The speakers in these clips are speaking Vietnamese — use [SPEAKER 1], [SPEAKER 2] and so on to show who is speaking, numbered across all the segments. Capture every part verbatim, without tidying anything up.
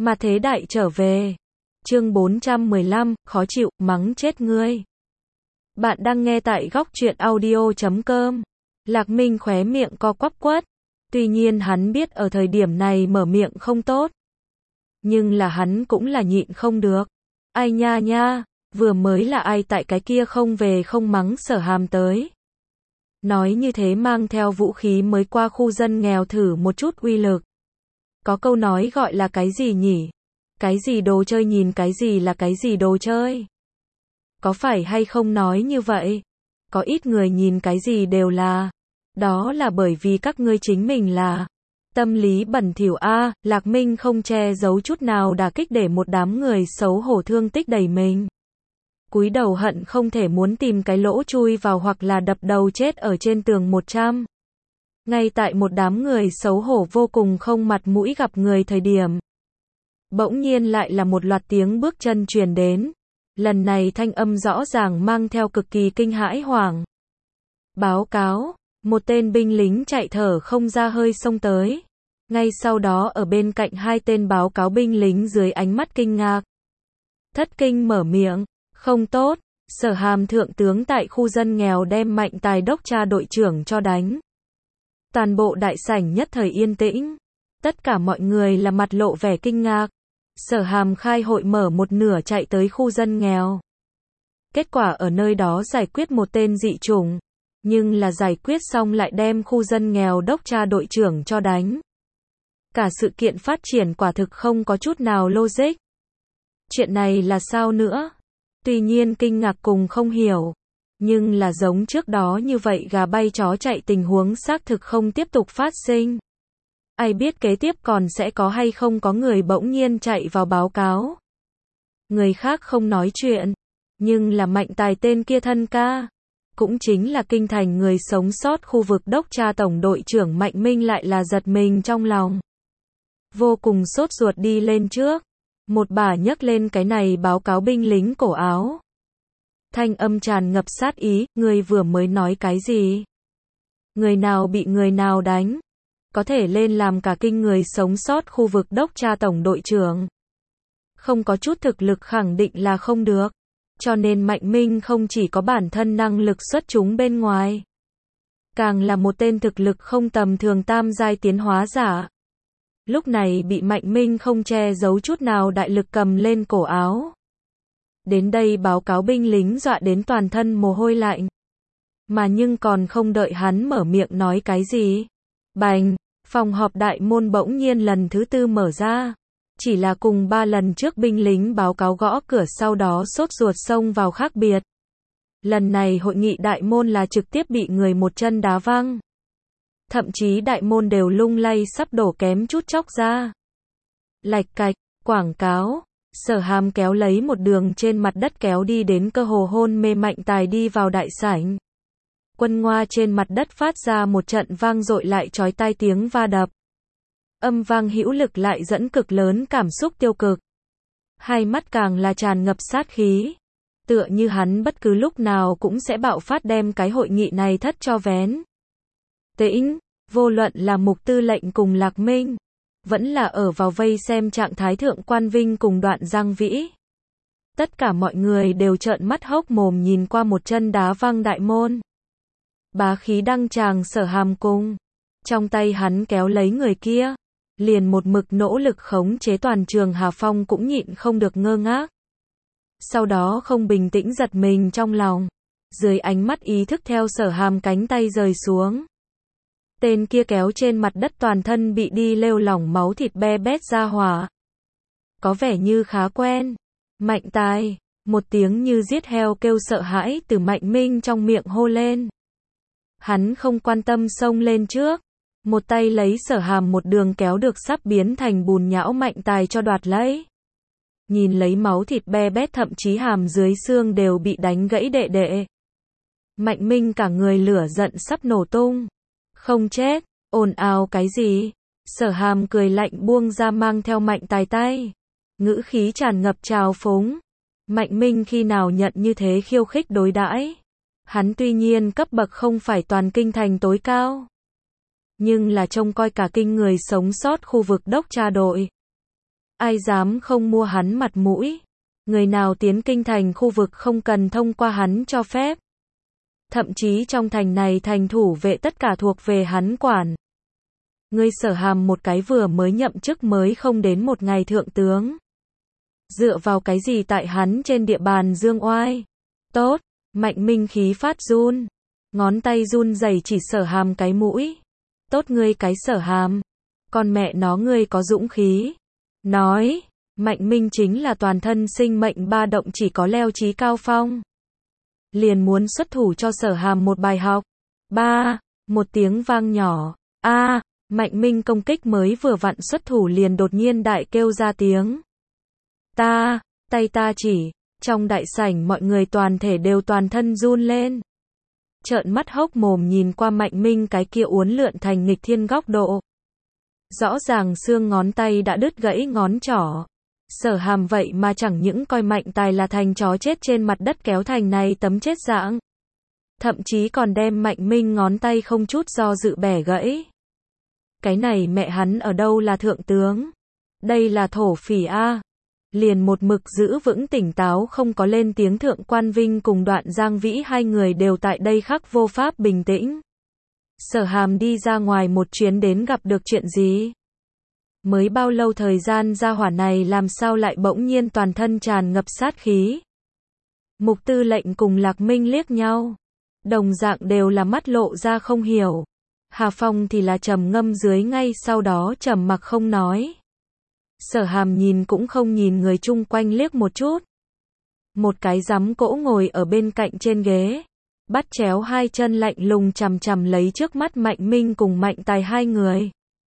[SPEAKER 1] Mà thế đại trở về. Chương bốn trăm mười lăm, khó chịu, mắng chết ngươi. Bạn đang nghe tại góc truyện audio chấm com. Lạc Minh khóe miệng co quắp quất. Tuy nhiên hắn biết ở thời điểm này mở miệng không tốt. Nhưng là hắn cũng là nhịn không được. Ai nha nha, vừa mới là ai tại cái kia không về không mắng Sở Hàm tới. Nói như thế mang theo vũ khí mới qua khu dân nghèo thử một chút uy lực. Có câu nói gọi là cái gì nhỉ? Cái gì đồ chơi nhìn cái gì là cái gì đồ chơi? Có phải hay không nói như vậy? Có ít người nhìn cái gì đều là. Đó là bởi vì các ngươi chính mình là. Tâm lý bẩn thỉu a, Lạc Minh không che giấu chút nào đả kích để một đám người xấu hổ thương tích đầy mình. Cúi đầu hận không thể muốn tìm cái lỗ chui vào hoặc là đập đầu chết ở trên tường một trăm. Ngay tại một đám người xấu hổ vô cùng không mặt mũi gặp người thời điểm. Bỗng nhiên lại là một loạt tiếng bước chân truyền đến. Lần này thanh âm rõ ràng mang theo cực kỳ kinh hãi hoảng. Báo cáo, một tên binh lính chạy thở không ra hơi xông tới. Ngay sau đó ở bên cạnh hai tên báo cáo binh lính dưới ánh mắt kinh ngạc. Thất kinh mở miệng, không tốt, Sở Hàm thượng tướng tại khu dân nghèo đem Mạnh Tài đốc tra đội trưởng cho đánh. Toàn bộ đại sảnh nhất thời yên tĩnh. Tất cả mọi người là mặt lộ vẻ kinh ngạc. Sở Hàm khai hội mở một nửa chạy tới khu dân nghèo. Kết quả ở nơi đó giải quyết một tên dị chủng. Nhưng là giải quyết xong lại đem khu dân nghèo đốc tra đội trưởng cho đánh. Cả sự kiện phát triển quả thực không có chút nào logic. Chuyện này là sao nữa? Tuy nhiên kinh ngạc cùng không hiểu. Nhưng là giống trước đó như vậy gà bay chó chạy tình huống xác thực không tiếp tục phát sinh. Ai biết kế tiếp còn sẽ có hay không có người bỗng nhiên chạy vào báo cáo. Người khác không nói chuyện. Nhưng là Mạnh Tài tên kia thân ca. Cũng chính là kinh thành người sống sót khu vực đốc tra tổng đội trưởng Mạnh Minh lại là giật mình trong lòng. Vô cùng sốt ruột đi lên trước. Một bà nhấc lên cái này báo cáo binh lính cổ áo. Thanh âm tràn ngập sát ý, người vừa mới nói cái gì? Người nào bị người nào đánh? Có thể lên làm cả kinh người sống sót khu vực đốc tra tổng đội trưởng. Không có chút thực lực khẳng định là không được. Cho nên Mạnh Minh không chỉ có bản thân năng lực xuất chúng bên ngoài. Càng là một tên thực lực không tầm thường tam giai tiến hóa giả. Lúc này bị Mạnh Minh không che giấu chút nào đại lực cầm lên cổ áo. Đến đây báo cáo binh lính dọa đến toàn thân mồ hôi lạnh. Mà nhưng còn không đợi hắn mở miệng nói cái gì. Bành, phòng họp đại môn bỗng nhiên lần thứ tư mở ra. Chỉ là cùng ba lần trước binh lính báo cáo gõ cửa sau đó sốt ruột xông vào khác biệt. Lần này hội nghị đại môn là trực tiếp bị người một chân đá văng. Thậm chí đại môn đều lung lay sắp đổ kém chút chóc ra. Lạch cạch, quảng cáo. Sở Hàm kéo lấy một đường trên mặt đất kéo đi đến cơ hồ hôn mê Mạnh Tài đi vào đại sảnh. Quân ngoa trên mặt đất phát ra một trận vang dội lại chói tai tiếng va đập. Âm vang hữu lực lại dẫn cực lớn cảm xúc tiêu cực. Hai mắt càng là tràn ngập sát khí. Tựa như hắn bất cứ lúc nào cũng sẽ bạo phát đem cái hội nghị này thất cho vén. Tĩnh, vô luận là Mục Tư lệnh cùng Lạc Minh. Vẫn là ở vào vây xem trạng thái thượng quan Vinh cùng Đoạn Giang Vĩ. Tất cả mọi người đều trợn mắt hốc mồm nhìn qua một chân đá văng đại môn. Bá khí đăng tràng Sở Hàm cùng. Trong tay hắn kéo lấy người kia. Liền một mực nỗ lực khống chế toàn trường Hà Phong cũng nhịn không được ngơ ngác. Sau đó không bình tĩnh giật mình trong lòng. Dưới ánh mắt ý thức theo Sở Hàm cánh tay rời xuống. Tên kia kéo trên mặt đất toàn thân bị đi lêu lỏng máu thịt be bét ra hỏa. Có vẻ như khá quen. Mạnh Tài, một tiếng như giết heo kêu sợ hãi từ Mạnh Minh trong miệng hô lên. Hắn không quan tâm xông lên trước. Một tay lấy Sở Hàm một đường kéo được sắp biến thành bùn nhão Mạnh Tài cho đoạt lấy. Nhìn lấy máu thịt be bét thậm chí hàm dưới xương đều bị đánh gãy đệ đệ. Mạnh Minh cả người lửa giận sắp nổ tung. Không chết, ồn ào cái gì? Sở Hàm cười lạnh buông ra mang theo Mạnh Tài tay. Ngữ khí tràn ngập trào phúng. Mạnh Minh khi nào nhận như thế khiêu khích đối đãi. Hắn tuy nhiên cấp bậc không phải toàn kinh thành tối cao. Nhưng là trông coi cả kinh người sống sót khu vực đốc tra đội. Ai dám không mua hắn mặt mũi. Người nào tiến kinh thành khu vực không cần thông qua hắn cho phép. Thậm chí trong thành này thành thủ vệ tất cả thuộc về hắn quản. Ngươi Sở Hàm một cái vừa mới nhậm chức mới không đến một ngày thượng tướng. Dựa vào cái gì tại hắn trên địa bàn dương oai? Tốt, Mạnh Minh khí phát run. Ngón tay run rẩy chỉ Sở Hàm cái mũi. Tốt ngươi cái Sở Hàm. Con mẹ nó ngươi có dũng khí. Nói, Mạnh Minh chính là toàn thân sinh mệnh ba động chỉ có leo chí cao phong. Liền muốn xuất thủ cho Sở Hàm một bài học. Ba, một tiếng vang nhỏ. A, Mạnh Minh công kích mới vừa vặn xuất thủ liền đột nhiên đại kêu ra tiếng. Ta, tay ta chỉ, trong đại sảnh mọi người toàn thể đều toàn thân run lên. Trợn mắt hốc mồm nhìn qua Mạnh Minh cái kia uốn lượn thành nghịch thiên góc độ. Rõ ràng xương ngón tay đã đứt gãy ngón trỏ. Sở Hàm vậy mà chẳng những coi Mạnh Tài là thành chó chết trên mặt đất kéo thành này tấm chết dạng. Thậm chí còn đem Mạnh Minh ngón tay không chút do dự bẻ gãy. Cái này mẹ hắn ở đâu là thượng tướng? Đây là thổ phỉ a. Liền một mực giữ vững tỉnh táo không có lên tiếng thượng quan Vinh cùng Đoạn Giang Vĩ hai người đều tại đây khắc vô pháp bình tĩnh. Sở Hàm đi ra ngoài một chuyến đến gặp được chuyện gì? Mới bao lâu thời gian gia hỏa này làm sao lại bỗng nhiên toàn thân tràn ngập sát khí? Mục Tư Lệnh cùng Lạc Minh liếc nhau. Đồng dạng đều là mắt lộ ra không hiểu. Hà Phong thì là trầm ngâm dưới ngay sau đó trầm mặc không nói. Sở Hàm nhìn cũng không nhìn người chung quanh liếc một chút. Một cái giám cỗ ngồi ở bên cạnh trên ghế. Bắt chéo hai chân lạnh lùng chằm chằm lấy trước mắt Mạnh Minh cùng Mạnh Tài hai người.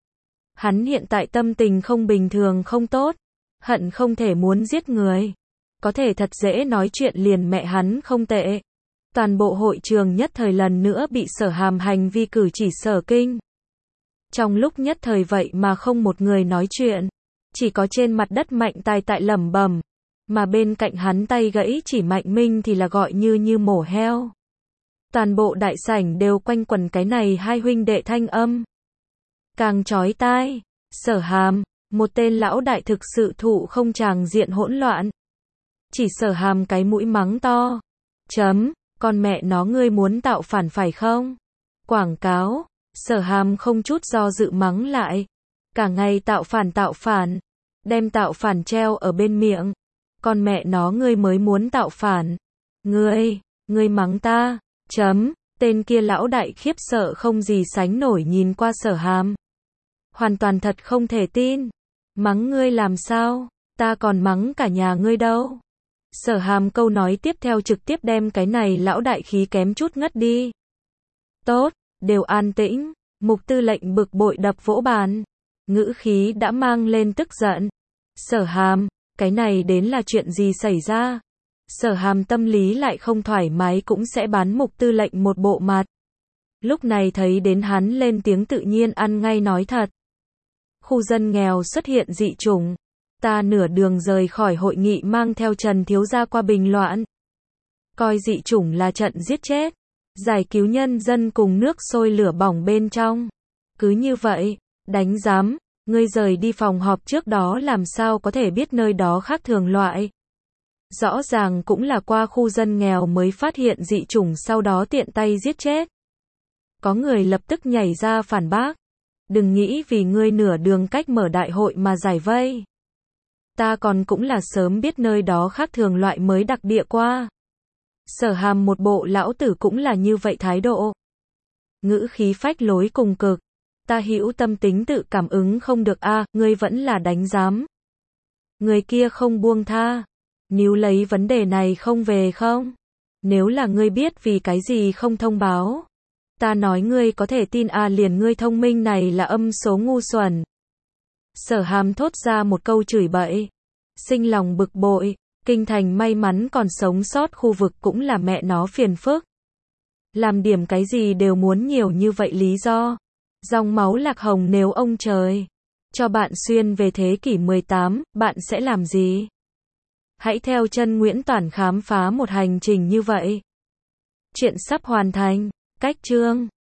[SPEAKER 1] Hắn hiện tại tâm tình không bình thường không tốt. Hận không thể muốn giết người. Có thể thật dễ nói chuyện liền mẹ hắn không tệ. Toàn bộ hội trường nhất thời lần nữa bị Sở Hàm hành vi cử chỉ sở kinh. Trong lúc nhất thời vậy mà không một người nói chuyện. Chỉ có trên mặt đất Mạnh Tài tại lẩm bẩm. Mà bên cạnh hắn tay gãy chỉ Mạnh Minh thì là gọi như như mổ heo. Toàn bộ đại sảnh đều quanh quẩn cái này hai huynh đệ thanh âm. Càng chói tai, Sở Hàm, một tên lão đại thực sự thụ không tràng diện hỗn loạn. Chỉ Sở Hàm cái mũi mắng to. Chấm, con mẹ nó ngươi muốn tạo phản phải không? Quảng cáo, Sở Hàm không chút do dự mắng lại. Cả ngày tạo phản tạo phản, đem tạo phản treo ở bên miệng. Con mẹ nó ngươi mới muốn tạo phản. Ngươi, ngươi mắng ta, chấm, tên kia lão đại khiếp sợ không gì sánh nổi nhìn qua Sở Hàm. Hoàn toàn thật không thể tin. Mắng ngươi làm sao, ta còn mắng cả nhà ngươi đâu. Sở Hàm câu nói tiếp theo trực tiếp đem cái này lão đại khí kém chút ngất đi. Tốt, đều an tĩnh, Mục Tư Lệnh bực bội đập vỗ bàn. Ngữ khí đã mang lên tức giận. Sở Hàm, cái này đến là chuyện gì xảy ra? Sở Hàm tâm lý lại không thoải mái cũng sẽ bán Mục Tư Lệnh một bộ mặt. Lúc này thấy đến hắn lên tiếng tự nhiên ăn ngay nói thật. Khu dân nghèo xuất hiện dị chủng. Ta nửa đường rời khỏi hội nghị mang theo Trần Thiếu Gia qua bình loạn. Coi dị chủng là trận giết chết. Giải cứu nhân dân cùng nước sôi lửa bỏng bên trong. Cứ như vậy, đánh giám, ngươi rời đi phòng họp trước đó làm sao có thể biết nơi đó khác thường loại. Rõ ràng cũng là qua khu dân nghèo mới phát hiện dị chủng sau đó tiện tay giết chết. Có người lập tức nhảy ra phản bác. Đừng nghĩ vì ngươi nửa đường cách mở đại hội mà giải vây. Ta còn cũng là sớm biết nơi đó khác thường loại mới đặc địa qua. Sở Hàm một bộ lão tử cũng là như vậy thái độ. Ngữ khí phách lối cùng cực. Ta hữu tâm tính tự cảm ứng không được a, à, ngươi vẫn là đánh giám. Người kia không buông tha. Níu lấy vấn đề này không về không? Nếu là ngươi biết vì cái gì không thông báo. Ta nói ngươi có thể tin à, liền ngươi thông minh này là âm số ngu xuẩn. Sở Hàm thốt ra một câu chửi bậy. Sinh lòng bực bội, kinh thành may mắn còn sống sót khu vực cũng là mẹ nó phiền phức. Làm điểm cái gì đều muốn nhiều như vậy lý do. Dòng máu Lạc Hồng nếu ông trời cho bạn xuyên về thế kỷ mười tám, bạn sẽ làm gì? Hãy theo chân Nguyễn Toản khám phá một hành trình như vậy. Chuyện sắp hoàn thành. Cách chương